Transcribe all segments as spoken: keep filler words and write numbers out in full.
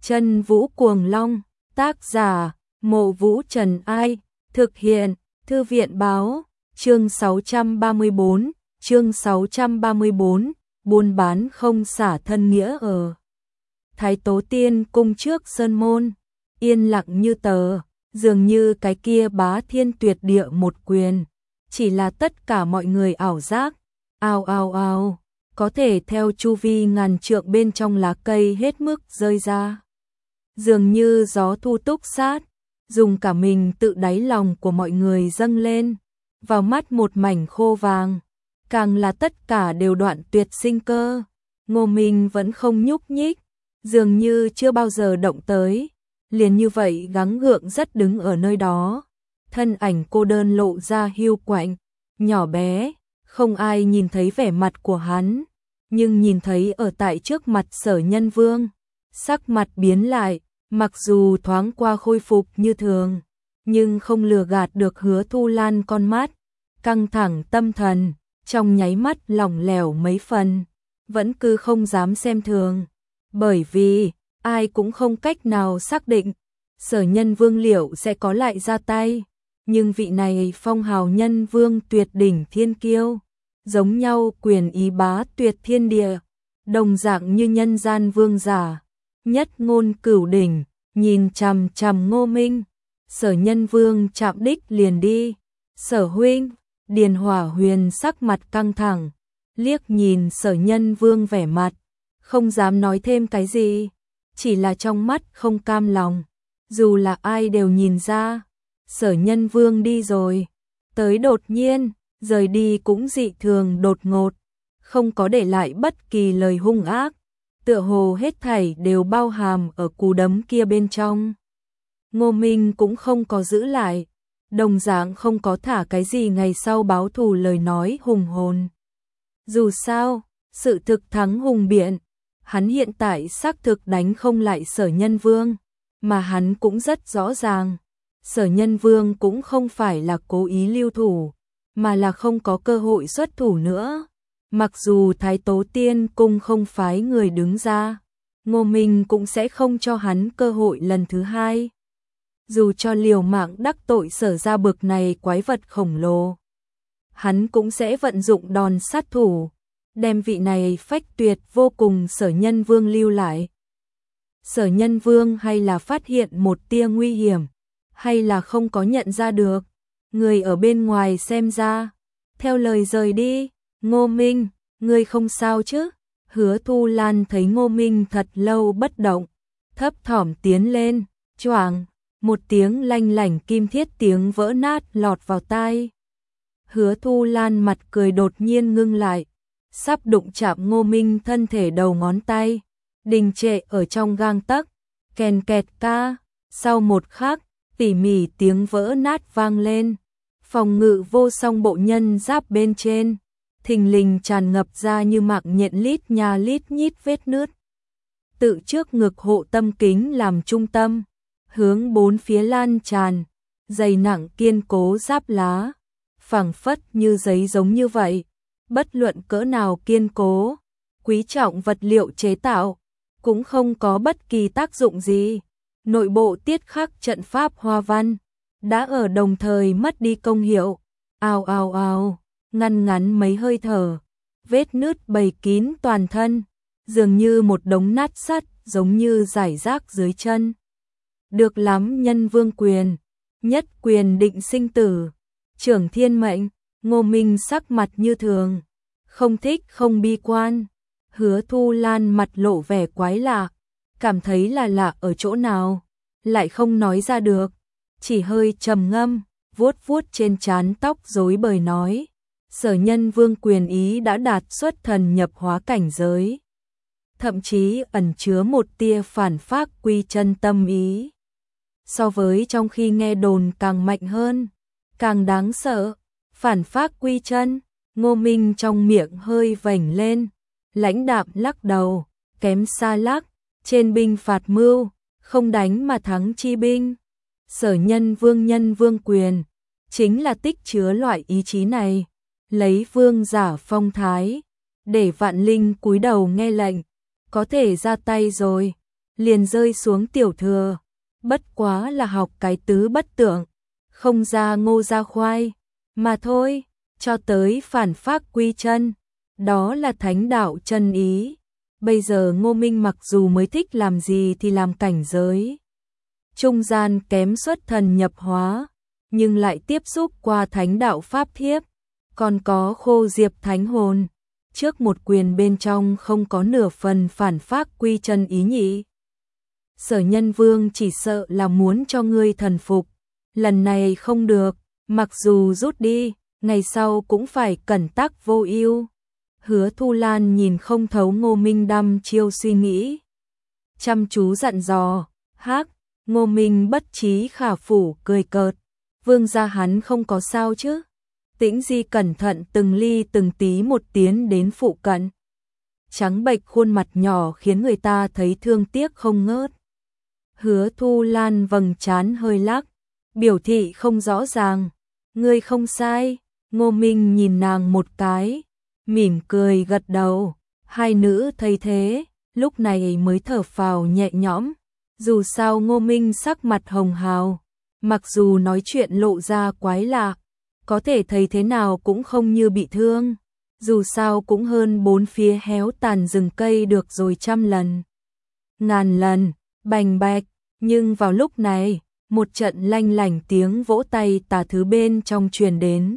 Chân Vũ Cuồng Long, tác giả, Mộ Vũ Trần Ai, thực hiện, Thư viện Báo, chương sáu trăm ba mươi bốn, chương sáu trăm ba mươi bốn, buôn bán không xả thân nghĩa ở Thái Tố Tiên cung trước sơn môn, yên lặng như tờ, dường như cái kia bá thiên tuyệt địa một quyền, chỉ là tất cả mọi người ảo giác, ao ao ao, có thể theo chu vi ngàn trượng bên trong lá cây hết mức rơi ra. Dường như gió thu túc sát, dùng cả mình tự đáy lòng của mọi người dâng lên, vào mắt một mảnh khô vàng, càng là tất cả đều đoạn tuyệt sinh cơ. Ngô Minh vẫn không nhúc nhích, dường như chưa bao giờ động tới, liền như vậy gắng gượng rất đứng ở nơi đó, thân ảnh cô đơn lộ ra hiu quạnh, nhỏ bé, không ai nhìn thấy vẻ mặt của hắn, nhưng nhìn thấy ở tại trước mặt Sở Nhân Vương, sắc mặt biến lại, mặc dù thoáng qua khôi phục như thường, nhưng không lừa gạt được Hứa Thu Lan con mắt, căng thẳng tâm thần, trong nháy mắt lỏng lẻo mấy phần, vẫn cứ không dám xem thường, bởi vì ai cũng không cách nào xác định Sở Nhân Vương liệu sẽ có lại ra tay, nhưng vị này phong hào nhân vương tuyệt đỉnh thiên kiêu, giống nhau quyền ý bá tuyệt thiên địa, đồng dạng như nhân gian vương giả, nhất ngôn cửu đỉnh, nhìn chằm chằm Ngô Minh. Sở Nhân Vương chạm đích liền đi. Sở huynh, Điền Hỏa Huyền sắc mặt căng thẳng, liếc nhìn Sở Nhân Vương vẻ mặt, không dám nói thêm cái gì, chỉ là trong mắt không cam lòng, dù là ai đều nhìn ra, Sở Nhân Vương đi rồi, tới đột nhiên, rời đi cũng dị thường đột ngột, không có để lại bất kỳ lời hung ác, tựa hồ hết thảy đều bao hàm ở cú đấm kia bên trong. Ngô Minh cũng không có giữ lại, đồng dạng không có thả cái gì ngày sau báo thù lời nói hùng hồn. Dù sao, sự thực thắng hùng biện, hắn hiện tại xác thực đánh không lại Sở Nhân Vương, mà hắn cũng rất rõ ràng, Sở Nhân Vương cũng không phải là cố ý lưu thủ, mà là không có cơ hội xuất thủ nữa. Mặc dù Thái Tố Tiên cung không phái người đứng ra, Ngô Minh cũng sẽ không cho hắn cơ hội lần thứ hai. Dù cho liều mạng đắc tội Sở ra bực này quái vật khổng lồ, hắn cũng sẽ vận dụng đòn sát thủ, đem vị này phách tuyệt vô cùng Sở Nhân Vương lưu lại. Sở Nhân Vương hay là phát hiện một tia nguy hiểm, hay là không có nhận ra được, người ở bên ngoài xem ra, theo lời rời đi. Ngô Minh, ngươi không sao chứ? Hứa Thu Lan thấy Ngô Minh thật lâu bất động, thấp thỏm tiến lên, choàng, một tiếng lanh lảnh kim thiết tiếng vỡ nát lọt vào tai. Hứa Thu Lan mặt cười đột nhiên ngưng lại, sắp đụng chạm Ngô Minh thân thể đầu ngón tay, đình trệ ở trong gang tấc, kèn kẹt ca, sau một khắc, tỉ mỉ tiếng vỡ nát vang lên, phòng ngự vô song bộ nhân giáp bên trên, thình lình tràn ngập ra như mạng nhện lít nha lít nhít vết nứt. Tự trước ngực hộ tâm kính làm trung tâm, hướng bốn phía lan tràn, dày nặng kiên cố giáp lá, phẳng phất như giấy giống như vậy, bất luận cỡ nào kiên cố, quý trọng vật liệu chế tạo, cũng không có bất kỳ tác dụng gì. Nội bộ tiết khắc trận pháp hoa văn, đã ở đồng thời mất đi công hiệu, ào ào ào. Ngăn ngắn mấy hơi thở, vết nứt bầy kín toàn thân, dường như một đống nát sắt, giống như rải rác dưới chân. Được lắm Nhân Vương quyền, nhất quyền định sinh tử, trưởng thiên mệnh. Ngô Minh sắc mặt như thường, không thích không bi quan. Hứa Thu Lan mặt lộ vẻ quái lạ, cảm thấy là lạ ở chỗ nào, lại không nói ra được, chỉ hơi trầm ngâm, vuốt vuốt trên trán tóc rối bời nói. Sở Nhân Vương quyền ý đã đạt xuất thần nhập hóa cảnh giới, thậm chí ẩn chứa một tia phản phác quy chân tâm ý. So với trong khi nghe đồn càng mạnh hơn, càng đáng sợ. Phản phác quy chân, Ngô Minh trong miệng hơi vểnh lên, lãnh đạm lắc đầu, kém xa lắc, trên binh phạt mưu, không đánh mà thắng chi binh. Sở Nhân Vương nhân vương quyền, chính là tích chứa loại ý chí này. Lấy vương giả phong thái, để vạn linh cúi đầu nghe lệnh, có thể ra tay rồi. liền rơi xuống tiểu thừa, bất quá là học cái tứ bất tượng, không ra ngô ra khoai, mà thôi, cho tới phản phác quy chân, đó là thánh đạo chân ý. Bây giờ Ngô Minh mặc dù mới thích làm gì thì làm cảnh giới trung gian kém xuất thần nhập hóa, nhưng lại tiếp xúc qua thánh đạo pháp thiếp, còn có khô diệp thánh hồn, trước một quyền bên trong không có nửa phần phản phác quy chân ý nhị. Sở Nhân Vương chỉ sợ là muốn cho ngươi thần phục, lần này không được, mặc dù rút đi, ngày sau cũng phải cẩn tắc vô ưu. Hứa Thu Lan nhìn không thấu Ngô Minh đăm chiêu suy nghĩ, chăm chú dặn dò, hắc. Ngô Minh bất trí khả phủ cười cợt, vương gia hắn không có sao chứ. Tĩnh Di cẩn thận từng ly từng tí một tiến đến phụ cận, trắng bệch khuôn mặt nhỏ khiến người ta thấy thương tiếc không ngớt. Hứa Thu Lan vầng trán hơi lắc, biểu thị không rõ ràng. Ngươi không sai. Ngô Minh nhìn nàng một cái, mỉm cười gật đầu. Hai nữ thấy thế, lúc này mới thở phào nhẹ nhõm. Dù sao Ngô Minh sắc mặt hồng hào, mặc dù nói chuyện lộ ra quái lạ, có thể thấy thế nào cũng không như bị thương. Dù sao cũng hơn bốn phía héo tàn rừng cây được rồi trăm lần, ngàn lần, bành bạch. Nhưng vào lúc này, một trận lanh lảnh tiếng vỗ tay tà thứ bên trong truyền đến.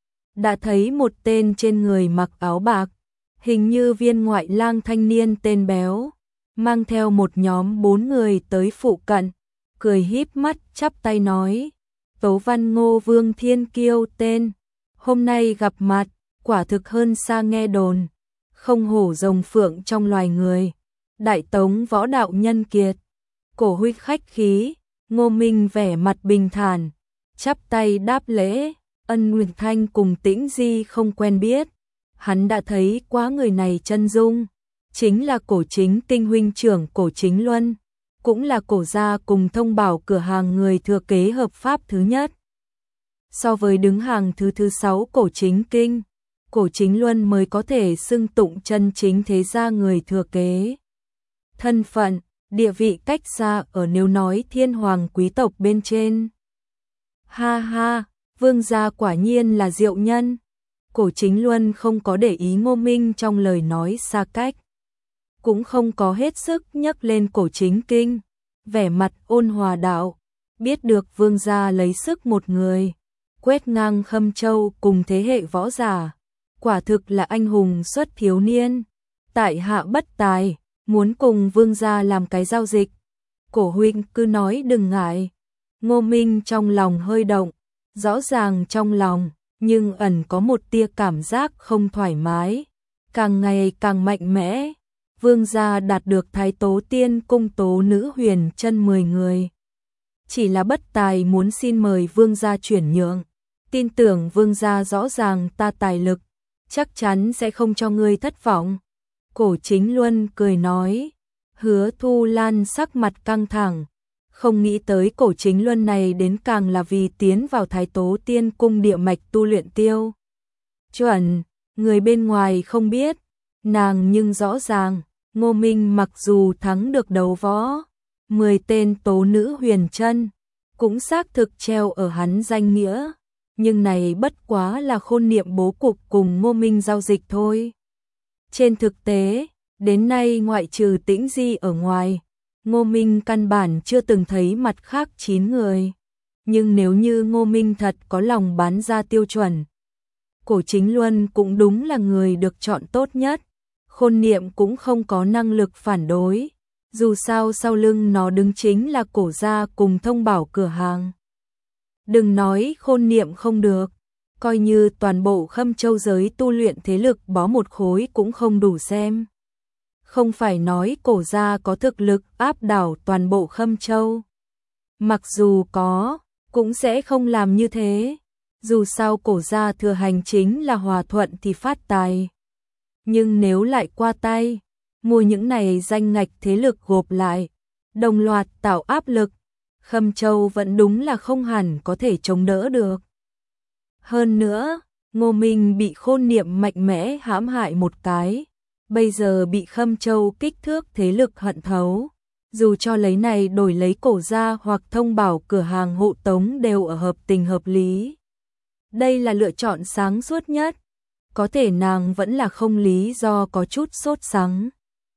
Đã thấy một tên trên người mặc áo bạc, hình như viên ngoại lang thanh niên tên Béo, mang theo một nhóm bốn người tới phụ cận, cười híp mắt chắp tay nói: Tấu Văn Ngô Vương Thiên Kiêu tên, hôm nay gặp mặt, quả thực hơn xa nghe đồn, không hổ rồng phượng trong loài người, đại tống võ đạo nhân kiệt. Cổ huy khách khí, Ngô Minh vẻ mặt bình thản, chắp tay đáp lễ. Ân Nguyệt Thanh cùng Tĩnh Di không quen biết, hắn đã thấy quá người này chân dung, chính là Cổ Chính Kinh huynh trưởng Cổ Chính Luân, cũng là Cổ gia cùng thông bảo cửa hàng người thừa kế hợp pháp thứ nhất. So với đứng hàng thứ thứ sáu Cổ Chính Kinh, Cổ Chính Luân mới có thể xưng tụng chân chính thế gia người thừa kế. Thân phận, địa vị cách xa ở nếu nói thiên hoàng quý tộc bên trên. Ha ha, vương gia quả nhiên là diệu nhân. Cổ Chính Luân không có để ý Ngô Minh trong lời nói xa cách, cũng không có hết sức nhắc lên Cổ Chính Kinh, vẻ mặt ôn hòa đạo, biết được vương gia lấy sức một người, quét ngang Khâm Châu cùng thế hệ võ giả, quả thực là anh hùng xuất thiếu niên, tại hạ bất tài, muốn cùng vương gia làm cái giao dịch. Cổ huynh cứ nói đừng ngại. Ngô Minh trong lòng hơi động, rõ ràng trong lòng, nhưng ẩn có một tia cảm giác không thoải mái, càng ngày càng mạnh mẽ. Vương gia đạt được Thái Tố Tiên cung tố nữ huyền chân mười người. Chỉ là bất tài muốn xin mời vương gia chuyển nhượng, tin tưởng vương gia rõ ràng ta tài lực, chắc chắn sẽ không cho ngươi thất vọng. Cổ Chính Luân cười nói. Hứa Thu Lan sắc mặt căng thẳng, không nghĩ tới Cổ Chính Luân này đến càng là vì tiến vào Thái Tố Tiên cung địa mạch tu luyện tiêu chuẩn, người bên ngoài không biết, nàng nhưng rõ ràng. Ngô Minh mặc dù thắng được đấu võ, mười tên tố nữ huyền chân, cũng xác thực treo ở hắn danh nghĩa, nhưng này bất quá là khôn niệm bố cục cùng Ngô Minh giao dịch thôi. Trên thực tế, đến nay ngoại trừ Tĩnh Di ở ngoài, Ngô Minh căn bản chưa từng thấy mặt khác chín người. Nhưng nếu như Ngô Minh thật có lòng bán ra tiêu chuẩn, Cổ Chính Luân cũng đúng là người được chọn tốt nhất. Khôn niệm cũng không có năng lực phản đối, dù sao sau lưng nó đứng chính là Cổ gia cùng thông bảo cửa hàng. Đừng nói khôn niệm không được, coi như toàn bộ Khâm Châu giới tu luyện thế lực bó một khối cũng không đủ xem. Không phải nói Cổ gia có thực lực áp đảo toàn bộ Khâm Châu. Mặc dù có, cũng sẽ không làm như thế. Dù sao Cổ gia thừa hành chính là hòa thuận thì phát tài. Nhưng nếu lại qua tay, mua những này danh ngạch thế lực gộp lại, đồng loạt tạo áp lực, Khâm Châu vẫn đúng là không hẳn có thể chống đỡ được. Hơn nữa, Ngô Minh bị khôn niệm mạnh mẽ hãm hại một cái, bây giờ bị Khâm Châu kích thước thế lực hận thấu, Dù cho lấy này đổi lấy cổ gia hoặc thông bảo cửa hàng hộ tống đều ở hợp tình hợp lý. Đây là lựa chọn sáng suốt nhất. Có thể nàng vẫn là không lý do có chút sốt sắng.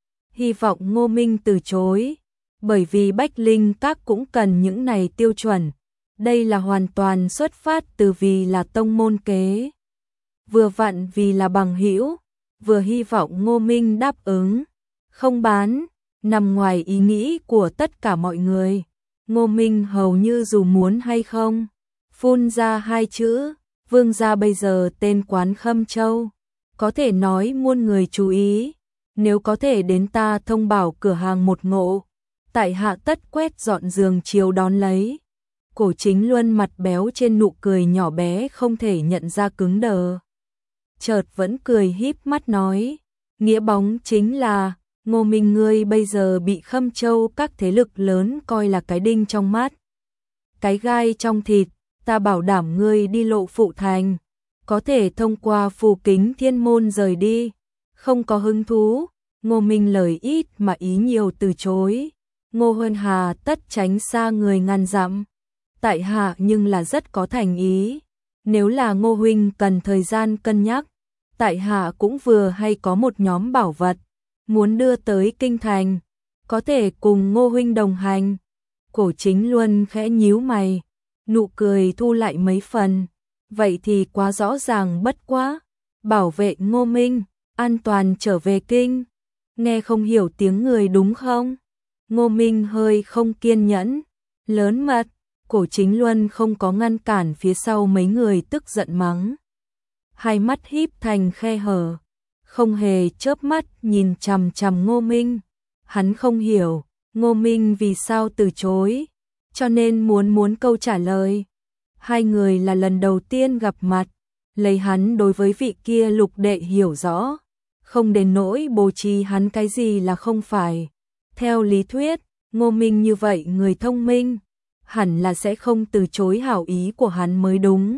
Hy vọng Ngô Minh từ chối, bởi vì Bách Linh Các cũng cần những này tiêu chuẩn. Đây là hoàn toàn xuất phát từ vì là tông môn kế. Vừa vặn vì là bằng hữu, vừa hy vọng Ngô Minh đáp ứng. Không bán, nằm ngoài ý nghĩ của tất cả mọi người. Ngô Minh hầu như dù muốn hay không, phun ra hai chữ, Vương gia bây giờ tên quán Khâm Châu. Có thể nói muôn người chú ý, nếu có thể đến ta thông bảo cửa hàng một ngộ, tại hạ tất quét dọn giường chiều đón lấy. Cổ Chính Luân mặt béo trên nụ cười nhỏ bé không thể nhận ra cứng đờ. Chợt vẫn cười híp mắt nói, nghĩa bóng chính là, Ngô Minh ngươi bây giờ bị Khâm Châu các thế lực lớn coi là cái đinh trong mắt, cái gai trong thịt, ta bảo đảm ngươi đi lộ phụ thành, có thể thông qua phù kính thiên môn rời đi. Không có hứng thú, Ngô Minh lời ít mà ý nhiều từ chối. Ngô Huân Hà tất tránh xa người ngàn dặm. Tại hạ nhưng là rất có thành ý. Nếu là Ngô huynh cần thời gian cân nhắc, tại hạ cũng vừa hay có một nhóm bảo vật muốn đưa tới kinh thành, có thể cùng Ngô huynh đồng hành. Cổ Chính Luân khẽ nhíu mày, nụ cười thu lại mấy phần. Vậy thì quá rõ ràng bất quá. Bảo vệ Ngô Minh an toàn trở về kinh. Nghe không hiểu tiếng người đúng không? Ngô Minh hơi không kiên nhẫn, lớn mật. Cổ Chính Luân không có ngăn cản phía sau mấy người tức giận mắng. Hai mắt híp thành khe hở, không hề chớp mắt nhìn chằm chằm Ngô Minh. Hắn không hiểu Ngô Minh vì sao từ chối, cho nên muốn muốn câu trả lời. Hai người là lần đầu tiên gặp mặt, lấy hắn đối với vị kia lục đệ hiểu rõ, không đến nỗi bố trí hắn cái gì là không phải. Theo lý thuyết, Ngô Minh như vậy người thông minh, hẳn là sẽ không từ chối hảo ý của hắn mới đúng.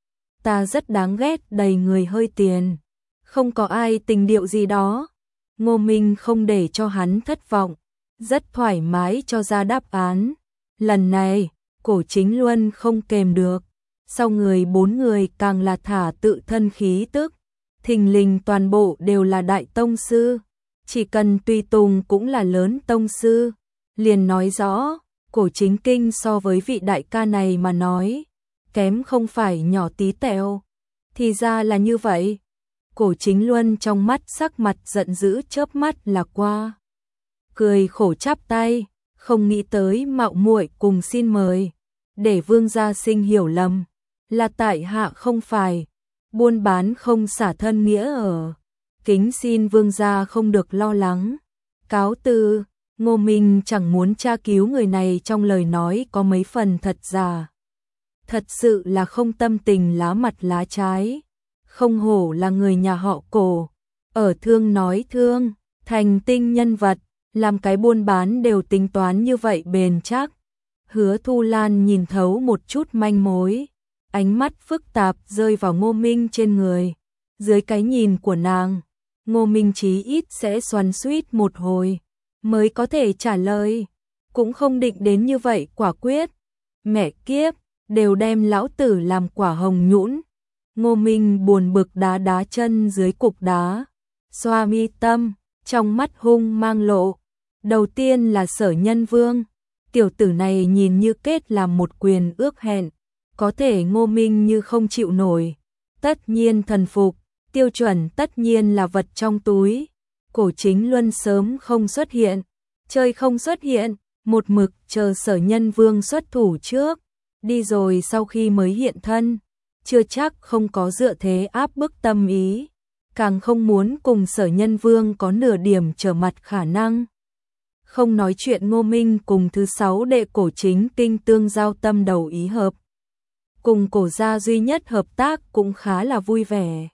Ta rất đáng ghét đầy người hơi tiền, không có ai tình điệu gì đó. Ngô Minh không để cho hắn thất vọng, rất thoải mái cho ra đáp án. Lần này, Cổ Chính Luân không kềm được, sau người bốn người càng là thả tự thân khí tức, thình lình toàn bộ đều là đại tông sư, chỉ cần tùy tùng cũng là lớn tông sư. Liền nói rõ, Cổ Chính Kinh so với vị đại ca này mà nói, kém không phải nhỏ tí tẹo. Thì ra là như vậy. Cổ Chính Luân trong mắt sắc mặt giận dữ chớp mắt là qua. Cười khổ chắp tay, không nghĩ tới mạo muội cùng xin mời, để Vương gia sinh hiểu lầm, là tại hạ không phải, buôn bán không xả thân nghĩa ở. Kính xin Vương gia không được lo lắng. Cáo từ. Ngô Minh chẳng muốn tra cứu người này trong lời nói có mấy phần thật giả. Thật sự là không tâm tình lá mặt lá trái. Không hổ là người nhà họ Cổ, ở thương nói thương, thành tinh nhân vật, làm cái buôn bán đều tính toán như vậy bền chắc. Hứa Thu Lan nhìn thấu một chút manh mối, ánh mắt phức tạp rơi vào Ngô Minh trên người. Dưới cái nhìn của nàng, Ngô Minh chí ít sẽ xoắn xuýt một hồi mới có thể trả lời, cũng không định đến như vậy quả quyết. Mẹ kiếp, đều đem lão tử làm quả hồng nhũn. Ngô Minh buồn bực đá đá chân dưới cục đá, xoa mi tâm, trong mắt hung mang lộ. Đầu tiên là Sở Nhân Vương, tiểu tử này nhìn như kết làm một quyền ước hẹn, có thể Ngô Minh như không chịu nổi, tất nhiên thần phục, tiêu chuẩn tất nhiên là vật trong túi. Cổ Chính Luân sớm không xuất hiện, chơi không xuất hiện, một mực chờ Sở Nhân Vương xuất thủ trước, đi rồi sau khi mới hiện thân, chưa chắc không có dựa thế áp bức tâm ý, càng không muốn cùng Sở Nhân Vương có nửa điểm trở mặt khả năng. Không nói chuyện Ngô Minh cùng thứ sáu đệ Cổ Chính Kinh tương giao tâm đầu ý hợp, cùng Cổ gia duy nhất hợp tác cũng khá là vui vẻ.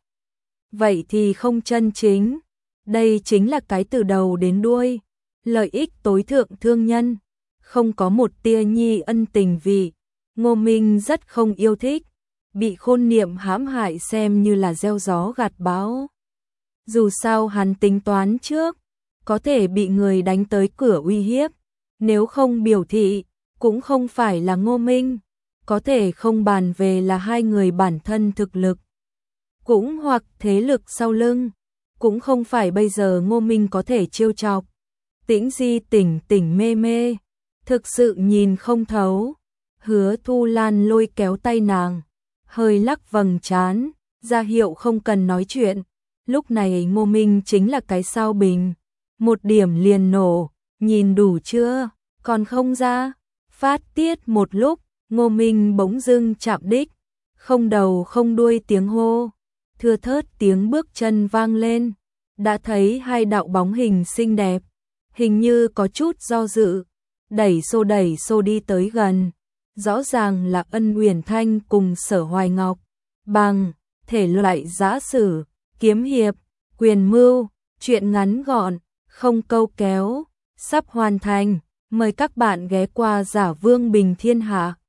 Vậy thì không chân chính. Đây chính là cái từ đầu đến đuôi, lợi ích tối thượng thương nhân, không có một tia nhi ân tình vị. Ngô Minh rất không yêu thích, bị Khôn Niệm hãm hại xem như là gieo gió gặt bão. Dù sao hắn tính toán trước, có thể bị người đánh tới cửa uy hiếp, Nếu không biểu thị, cũng không phải là Ngô Minh, có thể không bàn về là hai người bản thân thực lực, cũng hoặc thế lực sau lưng, cũng không phải bây giờ Ngô Minh có thể trêu chọc. Tĩnh Di tỉnh tỉnh mê mê, thực sự nhìn không thấu. Hứa Thu Lan lôi kéo tay nàng, hơi lắc vầng trán, ra hiệu không cần nói chuyện. Lúc này Ngô Minh chính là cái sao bình, một điểm liền nổ, nhìn đủ chưa, còn không ra. Phát tiết một lúc, Ngô Minh bỗng dưng chạm đích, không đầu không đuôi tiếng hô, thưa thớt tiếng bước chân vang lên, đã thấy hai đạo bóng hình xinh đẹp, hình như có chút do dự, đẩy xô đẩy xô đi tới gần. Rõ ràng là Ân Uyển Thanh cùng Sở Hoài Ngọc, bằng thể loại giã sử, kiếm hiệp, quyền mưu, chuyện ngắn gọn, không câu kéo, sắp hoàn thành. Mời các bạn ghé qua Giả Vương Bình Thiên Hạ.